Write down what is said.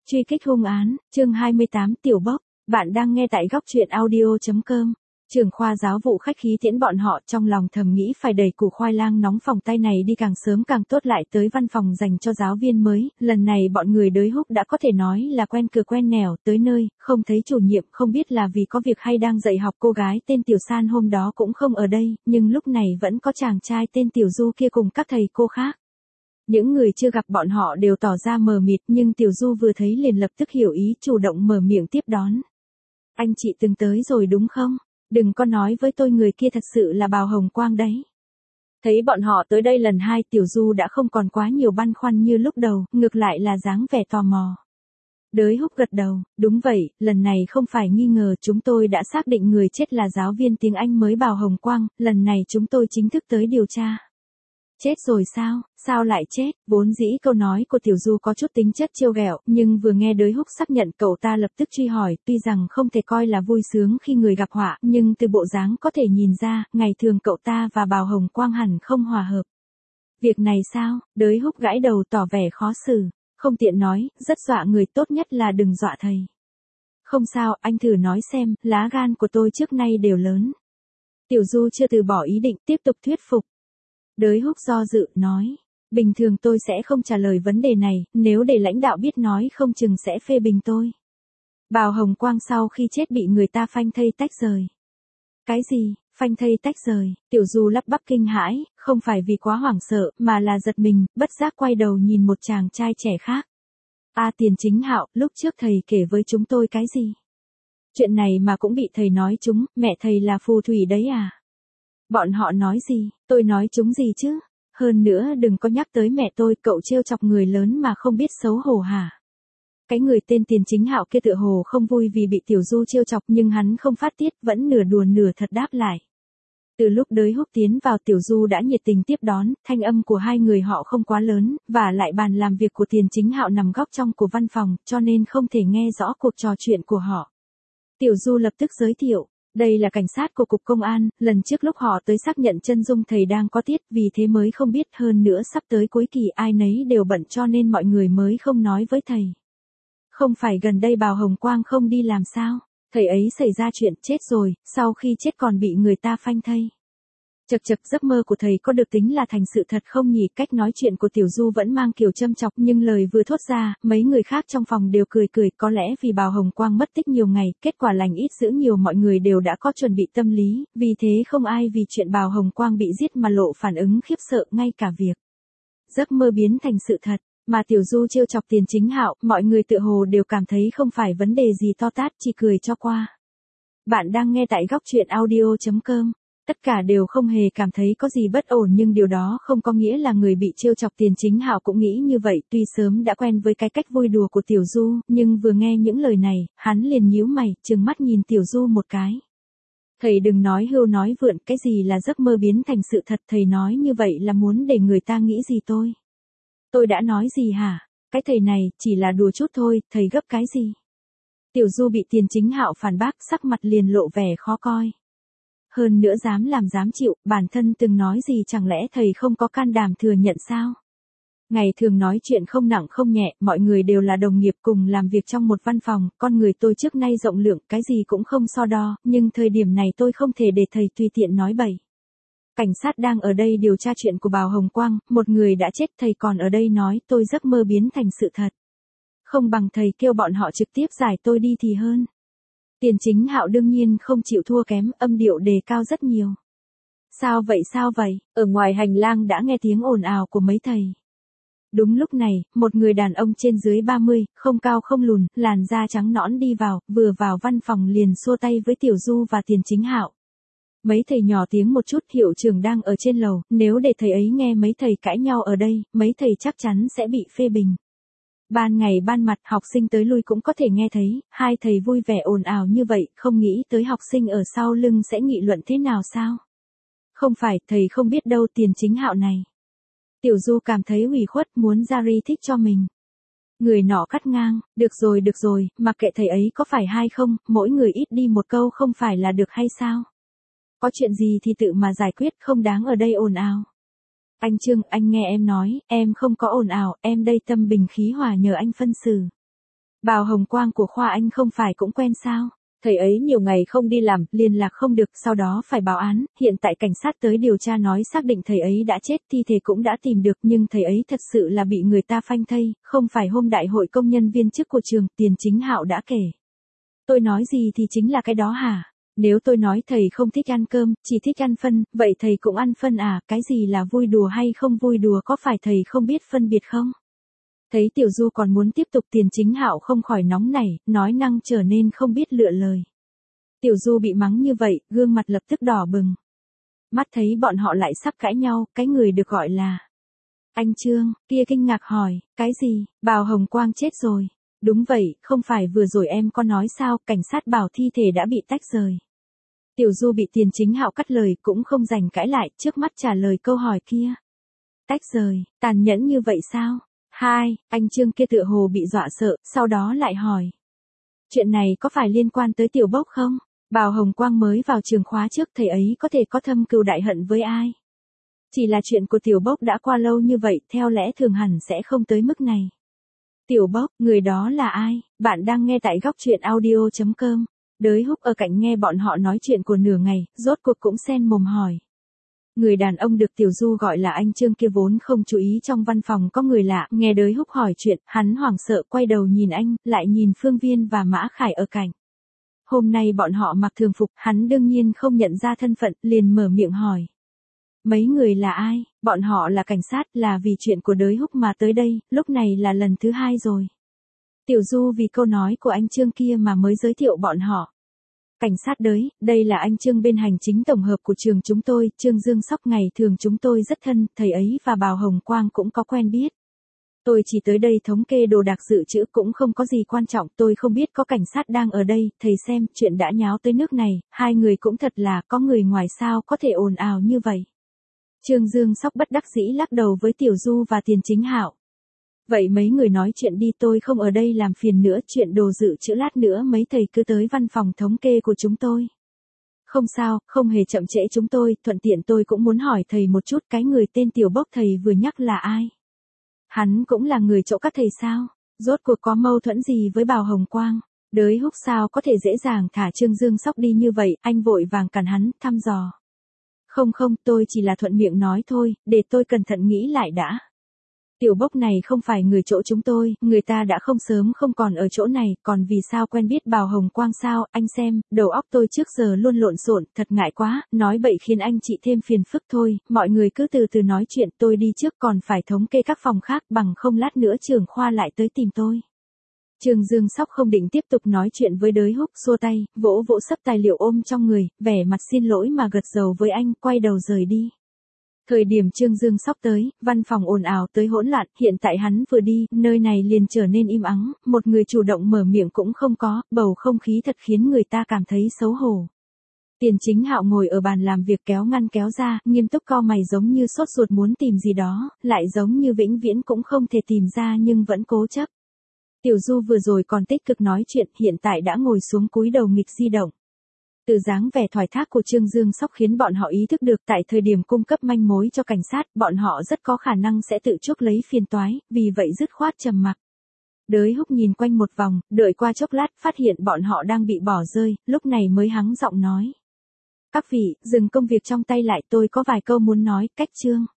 Truy kích hung án, chương 28 Tiểu Bốc, bạn đang nghe tại góc truyện audio.com. Trưởng khoa giáo vụ khách khí tiễn bọn họ, trong lòng thầm nghĩ phải đẩy củ khoai lang nóng phòng tay này đi càng sớm càng tốt, lại tới văn phòng dành cho giáo viên mới. Lần này bọn người Đới Húc đã có thể nói là quen cửa quen nẻo, tới nơi, không thấy chủ nhiệm, không biết là vì có việc hay đang dạy học. Cô gái tên Tiểu San hôm đó cũng không ở đây, nhưng lúc này vẫn có chàng trai tên Tiểu Du kia cùng các thầy cô khác. Những người chưa gặp bọn họ đều tỏ ra mờ mịt, nhưng Tiểu Du vừa thấy liền lập tức hiểu ý, chủ động mở miệng tiếp đón. Anh chị từng tới rồi đúng không? Đừng có nói với tôi người kia thật sự là Bào Hồng Quang đấy. Thấy bọn họ tới đây lần hai, Tiểu Du đã không còn quá nhiều băn khoăn như lúc đầu, ngược lại là dáng vẻ tò mò. Đới Húc gật đầu, đúng vậy, lần này không phải nghi ngờ, chúng tôi đã xác định người chết là giáo viên tiếng Anh mới Bào Hồng Quang, lần này chúng tôi chính thức tới điều tra. Chết rồi sao, sao lại chết? Vốn dĩ câu nói của Tiểu Du có chút tính chất trêu ghẹo, nhưng vừa nghe Đới Húc xác nhận, cậu ta lập tức truy hỏi, tuy rằng không thể coi là vui sướng khi người gặp họa, nhưng từ bộ dáng có thể nhìn ra, ngày thường cậu ta và Bào Hồng Quang hẳn không hòa hợp. Việc này sao? Đới Húc gãi đầu tỏ vẻ khó xử, không tiện nói, rất dọa người, tốt nhất là đừng dọa thầy. Không sao, anh thử nói xem, lá gan của tôi trước nay đều lớn. Tiểu Du chưa từ bỏ ý định, tiếp tục thuyết phục. Đới Húc do dự, nói, bình thường tôi sẽ không trả lời vấn đề này, nếu để lãnh đạo biết nói không chừng sẽ phê bình tôi. Bào Hồng Quang sau khi chết bị người ta phanh thây tách rời. Cái gì, phanh thây tách rời? Tiểu Du lắp bắp kinh hãi, không phải vì quá hoảng sợ, mà là giật mình, bất giác quay đầu nhìn một chàng trai trẻ khác. Tiền Chính Hạo, lúc trước thầy kể với chúng tôi cái gì? Chuyện này mà cũng bị thầy nói chúng, mẹ thầy là phù thủy đấy à? Bọn họ nói gì, tôi nói chúng gì chứ? Hơn nữa đừng có nhắc tới mẹ tôi, cậu trêu chọc người lớn mà không biết xấu hổ hả? Cái người tên Tiền Chính Hạo kia tựa hồ không vui vì bị Tiểu Du trêu chọc, nhưng hắn không phát tiết, vẫn nửa đùa nửa thật đáp lại. Từ lúc Đới Húc tiến vào, Tiểu Du đã nhiệt tình tiếp đón, thanh âm của hai người họ không quá lớn, và lại bàn làm việc của Tiền Chính Hạo nằm góc trong của văn phòng, cho nên không thể nghe rõ cuộc trò chuyện của họ. Tiểu Du lập tức giới thiệu. Đây là cảnh sát của Cục Công an, lần trước lúc họ tới xác nhận chân dung thầy đang có tiết, vì thế mới không biết, hơn nữa sắp tới cuối kỳ ai nấy đều bận cho nên mọi người mới không nói với thầy. Không phải gần đây Bào Hồng Quang không đi làm sao? Thầy ấy xảy ra chuyện chết rồi, sau khi chết còn bị người ta phanh thây. Chật chật, giấc mơ của thầy có được tính là thành sự thật không nhỉ? Cách nói chuyện của Tiểu Du vẫn mang kiểu châm chọc, nhưng lời vừa thốt ra, mấy người khác trong phòng đều cười cười, có lẽ vì Bào Hồng Quang mất tích nhiều ngày, kết quả lành ít dữ nhiều, mọi người đều đã có chuẩn bị tâm lý, vì thế không ai vì chuyện Bào Hồng Quang bị giết mà lộ phản ứng khiếp sợ, ngay cả việc giấc mơ biến thành sự thật, mà Tiểu Du trêu chọc Tiền Chính Hạo, mọi người tựa hồ đều cảm thấy không phải vấn đề gì to tát, chỉ cười cho qua. Bạn đang nghe tại góc truyện audio.com. Tất cả đều không hề cảm thấy có gì bất ổn, nhưng điều đó không có nghĩa là người bị trêu chọc. Tiền Chính Hạo cũng nghĩ như vậy, tuy sớm đã quen với cái cách vui đùa của Tiểu Du, nhưng vừa nghe những lời này, hắn liền nhíu mày, trừng mắt nhìn Tiểu Du một cái. Thầy đừng nói hưu nói vượn, cái gì là giấc mơ biến thành sự thật, thầy nói như vậy là muốn để người ta nghĩ gì tôi? Tôi đã nói gì hả? Cái thầy này, chỉ là đùa chút thôi, thầy gấp cái gì? Tiểu Du bị Tiền Chính Hạo phản bác, sắc mặt liền lộ vẻ khó coi. Hơn nữa dám làm dám chịu, bản thân từng nói gì chẳng lẽ thầy không có can đảm thừa nhận sao? Ngày thường nói chuyện không nặng không nhẹ, mọi người đều là đồng nghiệp cùng làm việc trong một văn phòng, con người tôi trước nay rộng lượng, cái gì cũng không so đo, nhưng thời điểm này tôi không thể để thầy tùy tiện nói bậy. Cảnh sát đang ở đây điều tra chuyện của Bào Hồng Quang, một người đã chết, thầy còn ở đây nói tôi giấc mơ biến thành sự thật. Không bằng thầy kêu bọn họ trực tiếp giải tôi đi thì hơn. Tiền Chính Hạo đương nhiên không chịu thua kém, âm điệu đề cao rất nhiều. Sao vậy? Ở ngoài hành lang đã nghe tiếng ồn ào của mấy thầy. Đúng lúc này, một người đàn ông trên dưới 30, không cao không lùn, làn da trắng nõn đi vào, vừa vào văn phòng liền xua tay với Tiểu Du và Tiền Chính Hạo. Mấy thầy nhỏ tiếng một chút, hiệu trưởng đang ở trên lầu, nếu để thầy ấy nghe mấy thầy cãi nhau ở đây, mấy thầy chắc chắn sẽ bị phê bình. Ban ngày ban mặt, học sinh tới lui cũng có thể nghe thấy, hai thầy vui vẻ ồn ào như vậy, không nghĩ tới học sinh ở sau lưng sẽ nghị luận thế nào sao? Không phải, thầy không biết đâu Tiền Chính Hạo này. Tiểu Du cảm thấy ủy khuất, muốn ra ri thích cho mình. Người nọ cắt ngang, được rồi, mặc kệ thầy ấy có phải hay không, mỗi người ít đi một câu không phải là được hay sao? Có chuyện gì thì tự mà giải quyết, không đáng ở đây ồn ào. Anh Trương, anh nghe em nói, em không có ồn ào, em đây tâm bình khí hòa nhờ anh phân xử. Bào hồng quang của Khoa Anh không phải cũng quen sao? Thầy ấy nhiều ngày không đi làm, liên lạc không được, sau đó phải báo án, hiện tại cảnh sát tới điều tra nói xác định thầy ấy đã chết, thi thể cũng đã tìm được, nhưng thầy ấy thật sự là bị người ta phanh thây, không phải hôm đại hội công nhân viên chức của trường, Tiền Chính Hạo đã kể. Tôi nói gì thì chính là cái đó hả? Nếu tôi nói thầy không thích ăn cơm, chỉ thích ăn phân, vậy thầy cũng ăn phân à, cái gì là vui đùa hay không vui đùa, có phải thầy không biết phân biệt không? Thấy Tiểu Du còn muốn tiếp tục, Tiền Chính Hạo không khỏi nóng nảy, nói năng trở nên không biết lựa lời. Tiểu Du bị mắng như vậy, gương mặt lập tức đỏ bừng. Mắt thấy bọn họ lại sắp cãi nhau, cái người được gọi là anh Trương, kia kinh ngạc hỏi, cái gì, Bào Hồng Quang chết rồi. Đúng vậy, không phải vừa rồi em có nói sao, cảnh sát bảo thi thể đã bị tách rời. Tiểu Du bị Tiền Chính Hạo cắt lời, cũng không rảnh cãi lại, trước mắt trả lời câu hỏi kia. Tách rời, tàn nhẫn như vậy sao? Hai, anh Trương kia tựa hồ bị dọa sợ, sau đó lại hỏi. Chuyện này có phải liên quan tới Tiểu Bốc không? Bào Hồng Quang mới vào trường khóa trước, thầy ấy có thể có thâm cừu đại hận với ai? Chỉ là chuyện của Tiểu Bốc đã qua lâu như vậy, theo lẽ thường hẳn sẽ không tới mức này. Tiểu Bốc, người đó là ai? Bạn đang nghe tại góc truyện audio.com. Đới Húc ở cạnh nghe bọn họ nói chuyện của nửa ngày, rốt cuộc cũng xen mồm hỏi. Người đàn ông được Tiểu Du gọi là anh Trương kia vốn không chú ý trong văn phòng có người lạ, nghe Đới Húc hỏi chuyện, hắn hoảng sợ quay đầu nhìn anh, lại nhìn Phương Viên và Mã Khải ở cạnh. Hôm nay bọn họ mặc thường phục, hắn đương nhiên không nhận ra thân phận, liền mở miệng hỏi. Mấy người là ai? Bọn họ là cảnh sát, là vì chuyện của Đới Húc mà tới đây, lúc này là lần thứ 2 rồi. Tiểu Du vì câu nói của anh Trương kia mà mới giới thiệu bọn họ. Cảnh sát Đới, đây là anh Trương bên hành chính tổng hợp của trường chúng tôi, Trương Dương Sóc, ngày thường chúng tôi rất thân, thầy ấy và Bào Hồng Quang cũng có quen biết. Tôi chỉ tới đây thống kê đồ đạc dự trữ, cũng không có gì quan trọng, tôi không biết có cảnh sát đang ở đây, thầy xem, chuyện đã nháo tới nước này, hai người cũng thật là, có người ngoài sao có thể ồn ào như vậy. Trương Dương Sóc bất đắc dĩ lắc đầu với Tiểu Du và Tiền Chính Hạo. Vậy mấy người nói chuyện đi, tôi không ở đây làm phiền nữa, chuyện đồ dự trữ lát nữa mấy thầy cứ tới văn phòng thống kê của chúng tôi. Không sao, không hề chậm trễ chúng tôi, thuận tiện tôi cũng muốn hỏi thầy một chút, cái người tên Tiểu Bốc thầy vừa nhắc là ai? Hắn cũng là người chỗ các thầy sao? Rốt cuộc có mâu thuẫn gì với Bào Hồng Quang? Đới Húc sao có thể dễ dàng thả Trương Dương Sóc đi như vậy, anh vội vàng cản hắn, thăm dò. Không, tôi chỉ là thuận miệng nói thôi, để tôi cẩn thận nghĩ lại đã. Tiểu Bốc này không phải người chỗ chúng tôi, người ta đã không sớm không còn ở chỗ này, còn vì sao quen biết Bào Hồng Quang sao, anh xem, đầu óc tôi trước giờ luôn lộn xộn, thật ngại quá, nói bậy khiến anh chị thêm phiền phức thôi, mọi người cứ từ từ nói chuyện, tôi đi trước, còn phải thống kê các phòng khác, bằng không lát nữa trưởng khoa lại tới tìm tôi. Trương Dương Sóc không định tiếp tục nói chuyện với Đới Húc, xua tay, vỗ vỗ sấp tài liệu ôm trong người, vẻ mặt xin lỗi mà gật đầu với anh, quay đầu rời đi. Thời điểm Trương Dương Sóc tới, văn phòng ồn ào tới hỗn loạn, hiện tại hắn vừa đi, nơi này liền trở nên im ắng, một người chủ động mở miệng cũng không có, bầu không khí thật khiến người ta cảm thấy xấu hổ. Tiền Chính Hạo ngồi ở bàn làm việc kéo ngăn kéo ra, nghiêm túc cau mày giống như sốt ruột muốn tìm gì đó, lại giống như vĩnh viễn cũng không thể tìm ra nhưng vẫn cố chấp. Tiểu Du vừa rồi còn tích cực nói chuyện, hiện tại đã ngồi xuống cúi đầu nghịch di động. Từ dáng vẻ thoải thác của Trương Dương Sóc khiến bọn họ ý thức được tại thời điểm cung cấp manh mối cho cảnh sát, bọn họ rất có khả năng sẽ tự chuốc lấy phiền toái, vì vậy dứt khoát trầm mặc. Đới Húc nhìn quanh một vòng, đợi qua chốc lát phát hiện bọn họ đang bị bỏ rơi, lúc này mới hắng giọng nói. Các vị, dừng công việc trong tay lại, tôi có vài câu muốn nói, cách Trương.